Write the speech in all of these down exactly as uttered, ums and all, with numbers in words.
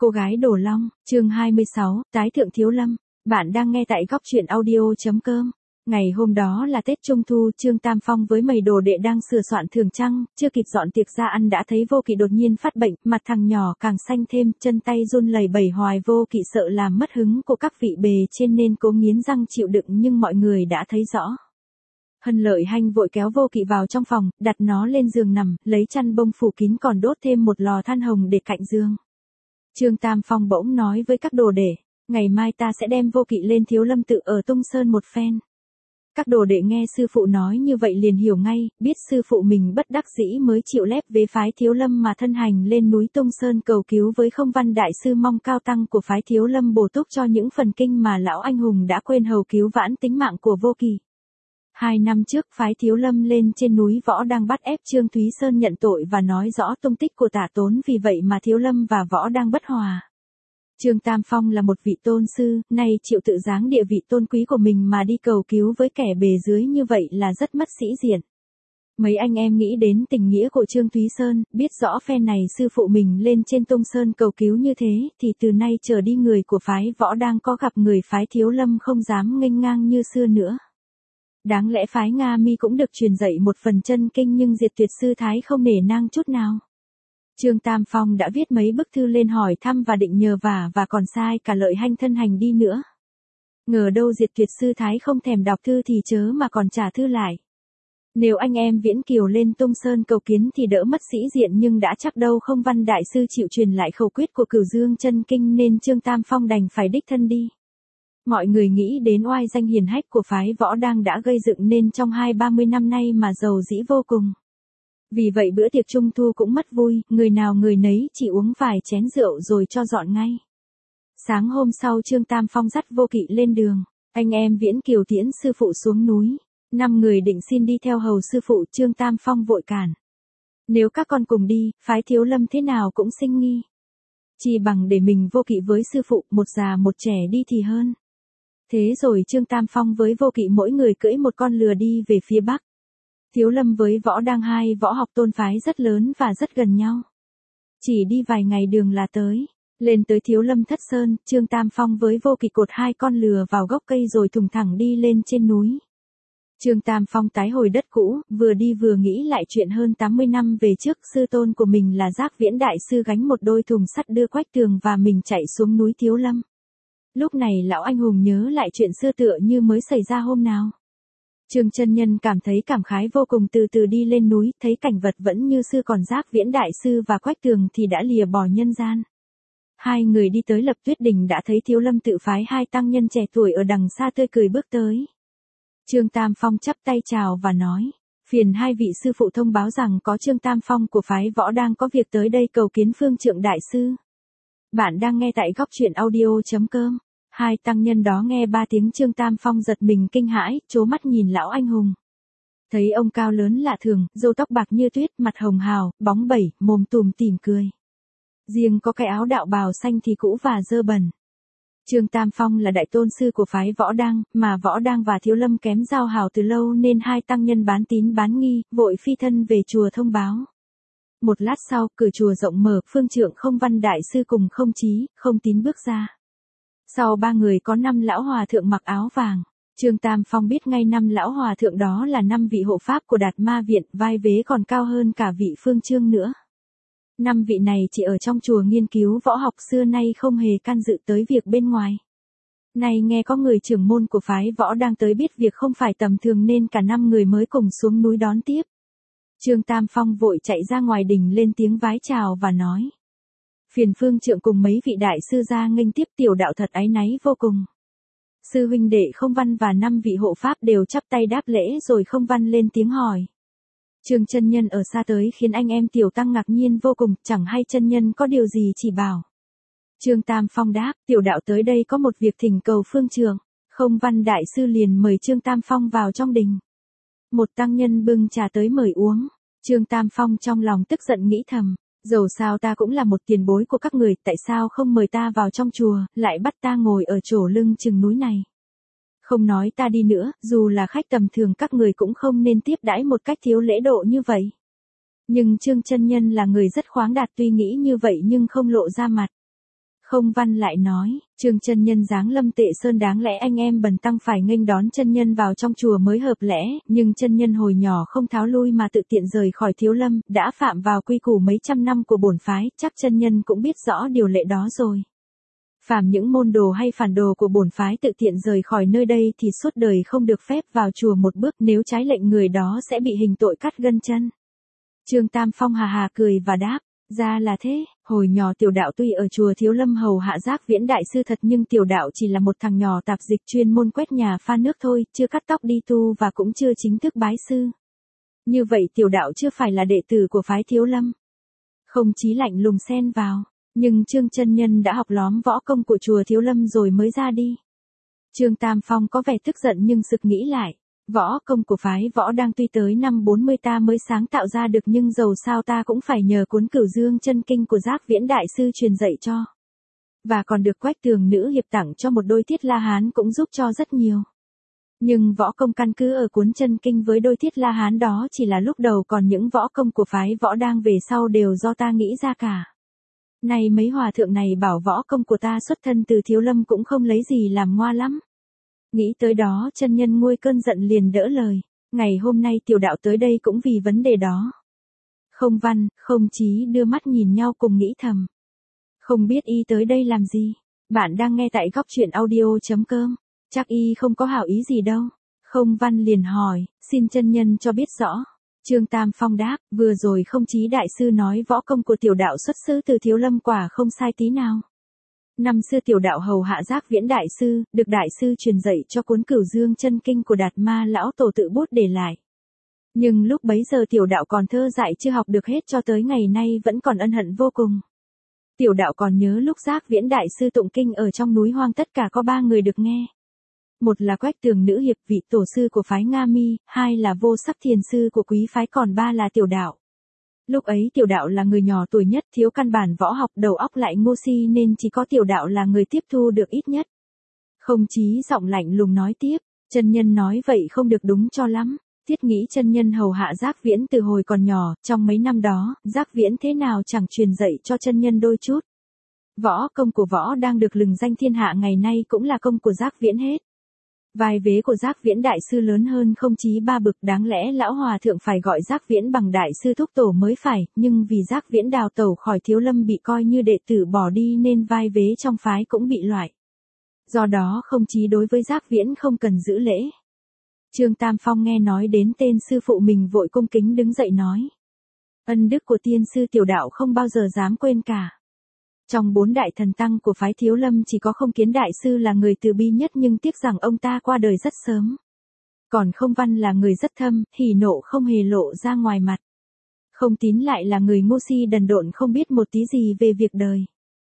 Cô gái Đồ Long, chương hai mươi sáu, Tái thượng Thiếu Lâm. Bạn đang nghe tại góc truyện audio.com. Ngày hôm đó là Tết Trung Thu, Trương Tam Phong với mày đồ đệ đang sửa soạn thường trăng, chưa kịp dọn tiệc ra ăn đã thấy Vô Kỵ đột nhiên phát bệnh, mặt thằng nhỏ càng xanh thêm, chân tay run lẩy bẩy hoài. Vô Kỵ sợ làm mất hứng của các vị bề trên nên cố nghiến răng chịu đựng, nhưng mọi người đã thấy rõ. Hân Lợi Hanh vội kéo Vô Kỵ vào trong phòng, đặt nó lên giường nằm, lấy chăn bông phủ kín còn đốt thêm một lò than hồng để cạnh giường. Trương Tam Phong bỗng nói với các đồ đệ, ngày mai ta sẽ đem Vô Kỵ lên Thiếu Lâm tự ở Tung Sơn một phen. Các đồ đệ nghe sư phụ nói như vậy liền hiểu ngay, biết sư phụ mình bất đắc dĩ mới chịu lép vế phái Thiếu Lâm mà thân hành lên núi Tung Sơn cầu cứu với Không Văn đại sư, mong cao tăng của phái Thiếu Lâm bổ túc cho những phần kinh mà lão anh hùng đã quên hầu cứu vãn tính mạng của Vô Kỵ. Hai năm trước phái Thiếu Lâm lên trên núi Võ đang bắt ép Trương Thúy Sơn nhận tội và nói rõ tung tích của Tả Tốn, vì vậy mà Thiếu Lâm và Võ đang bất hòa. Trương Tam Phong là một vị tôn sư, nay chịu tự giáng địa vị tôn quý của mình mà đi cầu cứu với kẻ bề dưới như vậy là rất mất sĩ diện. Mấy anh em nghĩ đến tình nghĩa của Trương Thúy Sơn, biết rõ phen này sư phụ mình lên trên Tung Sơn cầu cứu như thế, thì từ nay trở đi người của phái Võ đang có gặp người phái Thiếu Lâm không dám nghênh ngang như xưa nữa. Đáng lẽ phái Nga Mi cũng được truyền dạy một phần chân kinh, nhưng Diệt Tuyệt sư thái không nể nang chút nào. Trương Tam Phong đã viết mấy bức thư lên hỏi thăm và định nhờ vả, và còn sai cả Lợi Hanh thân hành đi nữa. Ngờ đâu Diệt Tuyệt sư thái không thèm đọc thư thì chớ mà còn trả thư lại. Nếu anh em Viễn Kiều lên Tung Sơn cầu kiến thì đỡ mất sĩ diện, nhưng đã chắc đâu Không Văn đại sư chịu truyền lại khẩu quyết của Cửu Dương chân kinh nên Trương Tam Phong đành phải đích thân đi. Mọi người nghĩ đến oai danh hiển hách của phái Võ đang đã gây dựng nên trong hai ba mươi năm nay mà giàu dĩ vô cùng. Vì vậy bữa tiệc Trung Thu cũng mất vui, người nào người nấy chỉ uống vài chén rượu rồi cho dọn ngay. Sáng hôm sau Trương Tam Phong dắt Vô Kỵ lên đường, anh em Viễn Kiều tiễn sư phụ xuống núi. Năm người định xin đi theo hầu sư phụ, Trương Tam Phong vội cản. Nếu các con cùng đi, phái Thiếu Lâm thế nào cũng sinh nghi. Chỉ bằng để mình Vô Kỵ với sư phụ, một già một trẻ đi thì hơn. Thế rồi Trương Tam Phong với Vô Kỵ mỗi người cưỡi một con lừa đi về phía bắc. Thiếu Lâm với Võ đang hai võ học tôn phái rất lớn và rất gần nhau. Chỉ đi vài ngày đường là tới. Lên tới Thiếu Lâm Thất Sơn, Trương Tam Phong với Vô Kỵ cột hai con lừa vào gốc cây rồi thùng thẳng đi lên trên núi. Trương Tam Phong tái hồi đất cũ, vừa đi vừa nghĩ lại chuyện hơn tám mươi năm về trước, sư tôn của mình là Giác Viễn đại sư gánh một đôi thùng sắt đưa Quách Tường và mình chạy xuống núi Thiếu Lâm. Lúc này lão anh hùng nhớ lại chuyện xưa tựa như mới xảy ra hôm nào. Trương chân nhân cảm thấy cảm khái vô cùng, từ từ đi lên núi, thấy cảnh vật vẫn như xưa, còn Giác Viễn đại sư và Quách Tường thì đã lìa bỏ nhân gian. Hai người đi tới Lập Tuyết Đỉnh đã thấy Thiếu Lâm tự phái hai tăng nhân trẻ tuổi ở đằng xa tươi cười bước tới. Trương Tam Phong chắp tay chào và nói, phiền hai vị sư phụ thông báo rằng có Trương Tam Phong của phái Võ đang có việc tới đây cầu kiến Phương Trượng đại sư. Bạn đang nghe tại góc truyện audio.com. Hai tăng nhân đó nghe ba tiếng Trương Tam Phong giật mình kinh hãi, trố mắt nhìn lão anh hùng. Thấy ông cao lớn lạ thường, râu tóc bạc như tuyết, mặt hồng hào, bóng bẩy, mồm tùm tìm cười. Riêng có cái áo đạo bào xanh thì cũ và dơ bẩn. Trương Tam Phong là đại tôn sư của phái Võ đang, mà Võ đang và Thiếu Lâm kém giao hảo từ lâu nên hai tăng nhân bán tín bán nghi, vội phi thân về chùa thông báo. Một lát sau, cửa chùa rộng mở, Phương Trượng, Không Văn đại sư cùng Không Chí, Không Tín bước ra. Sau ba người có năm lão hòa thượng mặc áo vàng. Trương Tam Phong biết ngay năm lão hòa thượng đó là năm vị hộ pháp của Đạt Ma viện, vai vế còn cao hơn cả vị Phương Trương nữa. Năm vị này chỉ ở trong chùa nghiên cứu võ học, xưa nay không hề can dự tới việc bên ngoài. Nay nghe có người trưởng môn của phái Võ đang tới, biết việc không phải tầm thường nên cả năm người mới cùng xuống núi đón tiếp. Trương Tam Phong vội chạy ra ngoài đình lên tiếng vái chào và nói, phiền Phương Trượng cùng mấy vị đại sư ra nghênh tiếp, tiểu đạo thật áy náy vô cùng. Sư huynh đệ Không Văn và năm vị hộ pháp đều chắp tay đáp lễ, rồi Không Văn lên tiếng hỏi. Trương chân nhân ở xa tới khiến anh em tiểu tăng ngạc nhiên vô cùng, chẳng hay chân nhân có điều gì chỉ bảo. Trương Tam Phong đáp, tiểu đạo tới đây có một việc thỉnh cầu Phương Trượng. Không Văn đại sư liền mời Trương Tam Phong vào trong đình. Một tăng nhân bưng trà tới mời uống. Trương Tam Phong trong lòng tức giận nghĩ thầm, dầu sao ta cũng là một tiền bối của các người, tại sao không mời ta vào trong chùa, lại bắt ta ngồi ở chỗ lưng chừng núi này. Không nói ta đi nữa, dù là khách tầm thường các người cũng không nên tiếp đãi một cách thiếu lễ độ như vậy. Nhưng Trương chân nhân là người rất khoáng đạt, tuy nghĩ như vậy nhưng không lộ ra mặt. Không Văn lại nói, Trương chân nhân giáng lâm Tệ Sơn đáng lẽ anh em Bần tăng phải nghênh đón chân nhân vào trong chùa mới hợp lẽ, nhưng chân nhân hồi nhỏ không tháo lui mà tự tiện rời khỏi Thiếu Lâm, đã phạm vào quy củ mấy trăm năm của bổn phái, chắc chân nhân cũng biết rõ điều lệ đó rồi. Phàm những môn đồ hay phản đồ của bổn phái tự tiện rời khỏi nơi đây thì suốt đời không được phép vào chùa một bước, nếu trái lệnh người đó sẽ bị hình tội cắt gân chân. Trương Tam Phong hà hà cười và đáp, ra là thế, hồi nhỏ tiểu đạo tuy ở chùa Thiếu Lâm hầu hạ Giác Viễn đại sư thật nhưng tiểu đạo chỉ là một thằng nhỏ tạp dịch chuyên môn quét nhà pha nước thôi, chưa cắt tóc đi tu và cũng chưa chính thức bái sư. Như vậy tiểu đạo chưa phải là đệ tử của phái Thiếu Lâm. Không Chí lạnh lùng xen vào, nhưng Trương chân nhân đã học lóm võ công của chùa Thiếu Lâm rồi mới ra đi. Trương Tam Phong có vẻ tức giận nhưng sực nghĩ lại. Võ công của phái võ đang tuy tới năm bốn mươi ta mới sáng tạo ra được nhưng dầu sao ta cũng phải nhờ cuốn Cửu Dương chân kinh của Giác Viễn đại sư truyền dạy cho. Và còn được Quách Tường nữ hiệp tặng cho một đôi thiết La Hán cũng giúp cho rất nhiều. Nhưng võ công căn cứ ở cuốn chân kinh với đôi thiết La Hán đó chỉ là lúc đầu, còn những võ công của phái võ đang về sau đều do ta nghĩ ra cả. Này mấy hòa thượng này bảo võ công của ta xuất thân từ Thiếu Lâm cũng không lấy gì làm ngoa lắm. Nghĩ tới đó chân nhân nguôi cơn giận liền đỡ lời, ngày hôm nay tiểu đạo tới đây cũng vì vấn đề đó. Không Văn, Không Chí đưa mắt nhìn nhau cùng nghĩ thầm. Không biết y tới đây làm gì, bạn đang nghe tại góc truyện audio chấm com, chắc y không có hảo ý gì đâu. Không Văn liền hỏi, xin chân nhân cho biết rõ. Trương Tam Phong đáp, vừa rồi Không Chí đại sư nói võ công của tiểu đạo xuất xứ từ Thiếu Lâm quả không sai tí nào. Năm xưa tiểu đạo hầu hạ Giác Viễn đại sư, được đại sư truyền dạy cho cuốn Cửu Dương chân kinh của Đạt Ma lão tổ tự bút để lại. Nhưng lúc bấy giờ tiểu đạo còn thơ dại chưa học được hết, cho tới ngày nay vẫn còn ân hận vô cùng. Tiểu đạo còn nhớ lúc Giác Viễn đại sư tụng kinh ở trong núi hoang tất cả có ba người được nghe. Một là Quách Tường nữ hiệp vị tổ sư của phái Nga Mi, hai là Vô Sắc thiền sư của quý phái, còn ba là tiểu đạo. Lúc ấy tiểu đạo là người nhỏ tuổi nhất, thiếu căn bản võ học, đầu óc lại ngu si nên chỉ có tiểu đạo là người tiếp thu được ít nhất. Không Chí giọng lạnh lùng nói tiếp, chân nhân nói vậy không được đúng cho lắm. Thiết nghĩ chân nhân hầu hạ Giác Viễn từ hồi còn nhỏ, trong mấy năm đó, Giác Viễn thế nào chẳng truyền dạy cho chân nhân đôi chút. Võ công của võ đang được lừng danh thiên hạ ngày nay cũng là công của Giác Viễn hết. Vai vế của Giác Viễn đại sư lớn hơn Không Chí ba bực, đáng lẽ lão hòa thượng phải gọi Giác Viễn bằng đại sư thúc tổ mới phải, nhưng vì Giác Viễn đào tẩu khỏi Thiếu Lâm bị coi như đệ tử bỏ đi nên vai vế trong phái cũng bị loại. Do đó Không Chí đối với Giác Viễn không cần giữ lễ. Trương Tam Phong nghe nói đến tên sư phụ mình vội cung kính đứng dậy nói. Ân đức của tiên sư tiểu đạo không bao giờ dám quên cả. Trong bốn đại thần tăng của phái Thiếu Lâm chỉ có Không Kiến đại sư là người từ bi nhất, nhưng tiếc rằng ông ta qua đời rất sớm. Còn Không Văn là người rất thâm, hỉ nộ không hề lộ ra ngoài mặt. Không Tín lại là người ngu si đần độn không biết một tí gì về việc đời.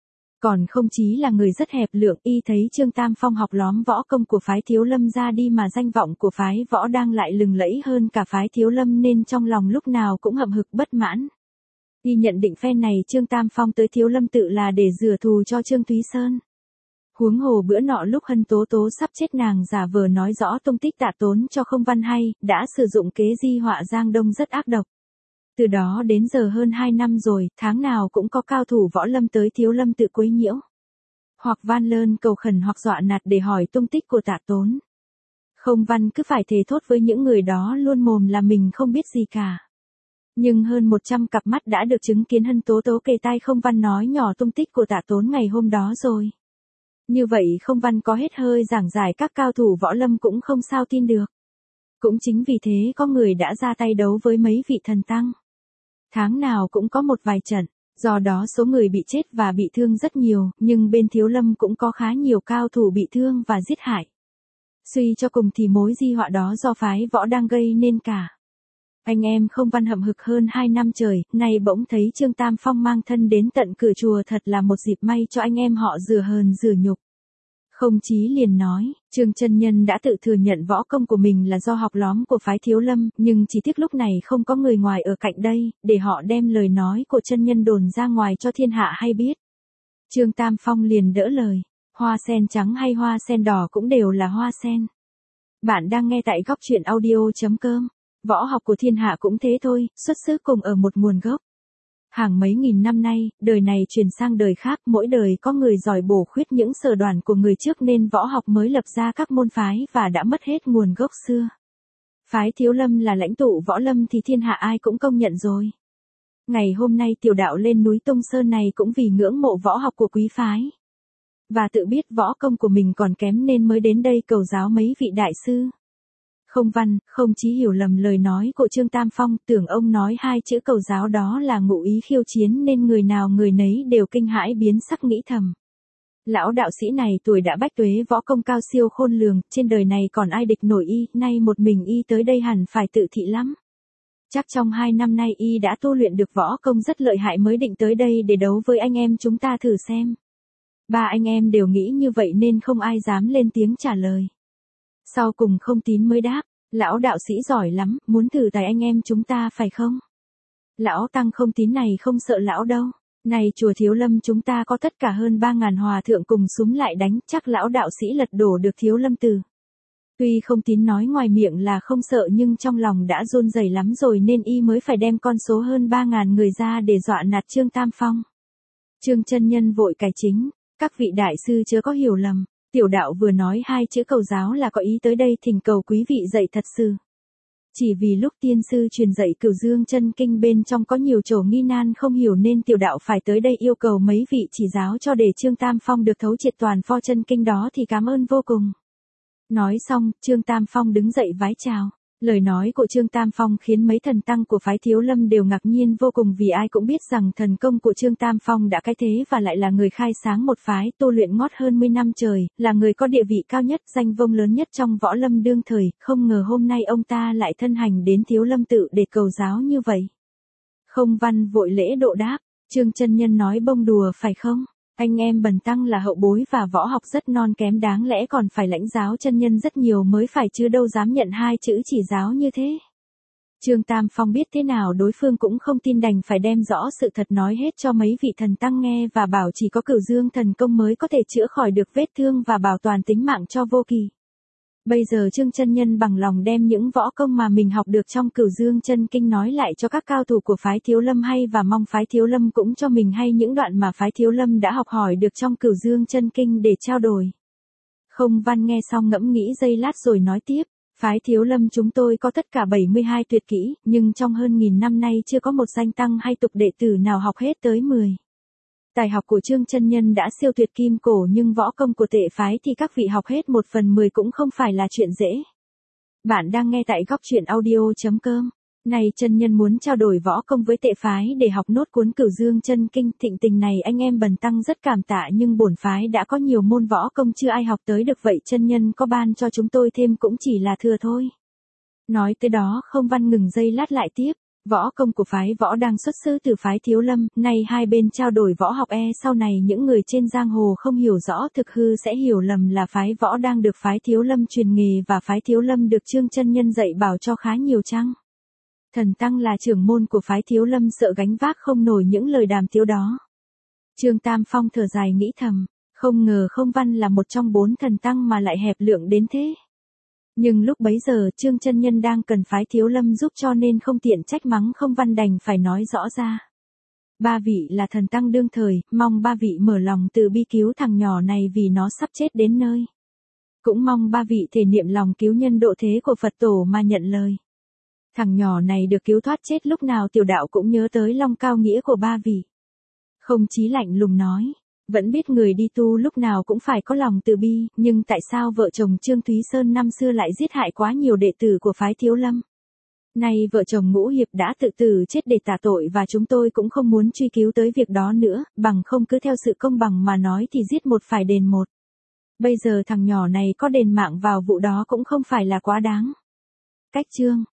Còn Không Chí là người rất hẹp lượng, y thấy Trương Tam Phong học lóm võ công của phái Thiếu Lâm ra đi mà danh vọng của phái võ đang lại lừng lẫy hơn cả phái Thiếu Lâm nên trong lòng lúc nào cũng hậm hực bất mãn. Y nhận định phen này Trương Tam Phong tới Thiếu Lâm tự là để rửa thù cho Trương Thúy Sơn. Huống hồ bữa nọ lúc Hân Tố Tố sắp chết nàng giả vờ nói rõ tung tích Tạ Tốn cho Không Văn hay, đã sử dụng kế di họa Giang Đông rất ác độc. Từ đó đến giờ hơn hai năm rồi, tháng nào cũng có cao thủ võ lâm tới Thiếu Lâm tự quấy nhiễu. Hoặc van lơn cầu khẩn hoặc dọa nạt để hỏi tung tích của Tạ Tốn. Không Văn cứ phải thề thốt với những người đó luôn mồm là mình không biết gì cả. Nhưng hơn một trăm cặp mắt đã được chứng kiến Hân Tố Tố kề tai Không Văn nói nhỏ tung tích của Tạ Tốn ngày hôm đó rồi. Như vậy Không Văn có hết hơi giảng giải các cao thủ võ lâm cũng không sao tin được. Cũng chính vì thế có người đã ra tay đấu với mấy vị thần tăng. Tháng nào cũng có một vài trận, do đó số người bị chết và bị thương rất nhiều, nhưng bên Thiếu Lâm cũng có khá nhiều cao thủ bị thương và giết hại. Suy cho cùng thì mối di họa đó do phái võ đang gây nên cả. Anh em Không Văn hậm hực hơn hai năm trời, nay bỗng thấy Trương Tam Phong mang thân đến tận cửa chùa thật là một dịp may cho anh em họ rửa hờn rửa nhục. Không Chí liền nói, Trương chân nhân đã tự thừa nhận võ công của mình là do học lóm của phái Thiếu Lâm, nhưng chỉ tiếc lúc này không có người ngoài ở cạnh đây, để họ đem lời nói của chân nhân đồn ra ngoài cho thiên hạ hay biết. Trương Tam Phong liền đỡ lời, hoa sen trắng hay hoa sen đỏ cũng đều là hoa sen. Bạn đang nghe tại góc truyện audio chấm com. Võ học của thiên hạ cũng thế thôi, xuất xứ cùng ở một nguồn gốc. Hàng mấy nghìn năm nay, đời này truyền sang đời khác, mỗi đời có người giỏi bổ khuyết những sở đoản của người trước nên võ học mới lập ra các môn phái và đã mất hết nguồn gốc xưa. Phái Thiếu Lâm là lãnh tụ võ lâm thì thiên hạ ai cũng công nhận rồi. Ngày hôm nay tiểu đạo lên núi Tung Sơn này cũng vì ngưỡng mộ võ học của quý phái. Và tự biết võ công của mình còn kém nên mới đến đây cầu giáo mấy vị đại sư. Không Văn, không Chí hiểu lầm lời nói của Trương Tam Phong, tưởng ông nói hai chữ cầu giáo đó là ngụ ý khiêu chiến nên người nào người nấy đều kinh hãi biến sắc nghĩ thầm. Lão đạo sĩ này tuổi đã bách tuế võ công cao siêu khôn lường, trên đời này còn ai địch nổi y, nay một mình y tới đây hẳn phải tự thị lắm. Chắc trong hai năm nay y đã tu luyện được võ công rất lợi hại mới định tới đây để đấu với anh em chúng ta thử xem. Ba anh em đều nghĩ như vậy nên không ai dám lên tiếng trả lời. Sau cùng Không Tín mới đáp, lão đạo sĩ giỏi lắm, muốn thử tài anh em chúng ta phải không? Lão tăng Không Tín này không sợ lão đâu. Này chùa Thiếu Lâm chúng ta có tất cả hơn ba ngàn hòa thượng cùng súm lại đánh, chắc lão đạo sĩ lật đổ được Thiếu Lâm từ. Tuy Không Tín nói ngoài miệng là không sợ nhưng trong lòng đã run rẩy lắm rồi nên y mới phải đem con số hơn ba ngàn người ra để dọa nạt Trương Tam Phong. Trương chân nhân vội cải chính, các vị đại sư chớ có hiểu lầm, tiểu đạo vừa nói hai chữ cầu giáo là có ý tới đây thỉnh cầu quý vị dạy thật sự. Chỉ vì lúc tiên sư truyền dạy Cửu Dương Chân Kinh bên trong có nhiều chỗ nghi nan không hiểu nên tiểu đạo phải tới đây yêu cầu mấy vị chỉ giáo cho để Trương Tam Phong được thấu triệt toàn pho chân kinh đó thì cảm ơn vô cùng. Nói xong, Trương Tam Phong đứng dậy vái chào. Lời nói của Trương Tam Phong khiến mấy thần tăng của phái Thiếu Lâm đều ngạc nhiên vô cùng vì ai cũng biết rằng thần công của Trương Tam Phong đã cái thế và lại là người khai sáng một phái tu luyện ngót hơn mươi năm trời, là người có địa vị cao nhất, danh vông lớn nhất trong võ lâm đương thời, không ngờ hôm nay ông ta lại thân hành đến Thiếu Lâm tự để cầu giáo như vậy. Không Văn vội lễ độ đáp, Trương chân nhân nói bông đùa phải không? Anh em bần tăng là hậu bối và võ học rất non kém đáng lẽ còn phải lãnh giáo chân nhân rất nhiều mới phải chứ đâu dám nhận hai chữ chỉ giáo như thế. Trương Tam Phong biết thế nào đối phương cũng không tin đành phải đem rõ sự thật nói hết cho mấy vị thần tăng nghe và bảo chỉ có Cửu Dương thần công mới có thể chữa khỏi được vết thương và bảo toàn tính mạng cho vô kỳ. Bây giờ Trương chân nhân bằng lòng đem những võ công mà mình học được trong Cửu Dương Chân Kinh nói lại cho các cao thủ của phái Thiếu Lâm hay và mong phái Thiếu Lâm cũng cho mình hay những đoạn mà phái Thiếu Lâm đã học hỏi được trong Cửu Dương Chân Kinh để trao đổi. Không Văn nghe xong ngẫm nghĩ giây lát rồi nói tiếp, phái Thiếu Lâm chúng tôi có tất cả bảy mươi hai tuyệt kỹ, nhưng trong hơn nghìn năm nay chưa có một danh tăng hay tục đệ tử nào học hết tới mười. Tài học của Trương chân nhân đã siêu tuyệt kim cổ nhưng võ công của tệ phái thì các vị học hết một phần mười cũng không phải là chuyện dễ. Bạn đang nghe tại góc truyện audio chấm com. Này chân nhân muốn trao đổi võ công với tệ phái để học nốt cuốn Cửu Dương Chân Kinh, thịnh tình này anh em bần tăng rất cảm tạ nhưng bổn phái đã có nhiều môn võ công chưa ai học tới được vậy chân nhân có ban cho chúng tôi thêm cũng chỉ là thừa thôi. Nói tới đó Không Văn ngừng giây lát lại tiếp. Võ công của phái võ đang xuất xứ từ phái Thiếu Lâm, nay hai bên trao đổi võ học e sau này những người trên giang hồ không hiểu rõ thực hư sẽ hiểu lầm là phái võ đang được phái Thiếu Lâm truyền nghề và phái Thiếu Lâm được Trương chân nhân dạy bảo cho khá nhiều chăng. Thần tăng là trưởng môn của phái Thiếu Lâm sợ gánh vác không nổi những lời đàm tiếu đó. Trương Tam Phong thở dài nghĩ thầm, không ngờ Không Văn là một trong bốn thần tăng mà lại hẹp lượng đến thế. Nhưng lúc bấy giờ Trương chân nhân đang cần phái Thiếu Lâm giúp cho nên không tiện trách mắng Không Văn đành phải nói rõ ra. Ba vị là thần tăng đương thời, mong ba vị mở lòng từ bi cứu thằng nhỏ này vì nó sắp chết đến nơi. Cũng mong ba vị thể niệm lòng cứu nhân độ thế của Phật tổ mà nhận lời. Thằng nhỏ này được cứu thoát chết lúc nào tiểu đạo cũng nhớ tới long cao nghĩa của ba vị. Không Chí lạnh lùng nói. Vẫn biết người đi tu lúc nào cũng phải có lòng từ bi, nhưng tại sao vợ chồng Trương Thúy Sơn năm xưa lại giết hại quá nhiều đệ tử của phái Thiếu Lâm? Nay vợ chồng Ngũ Hiệp đã tự tử chết để tả tội và chúng tôi cũng không muốn truy cứu tới việc đó nữa, bằng không cứ theo sự công bằng mà nói thì giết một phải đền một. Bây giờ thằng nhỏ này có đền mạng vào vụ đó cũng không phải là quá đáng. Cách chương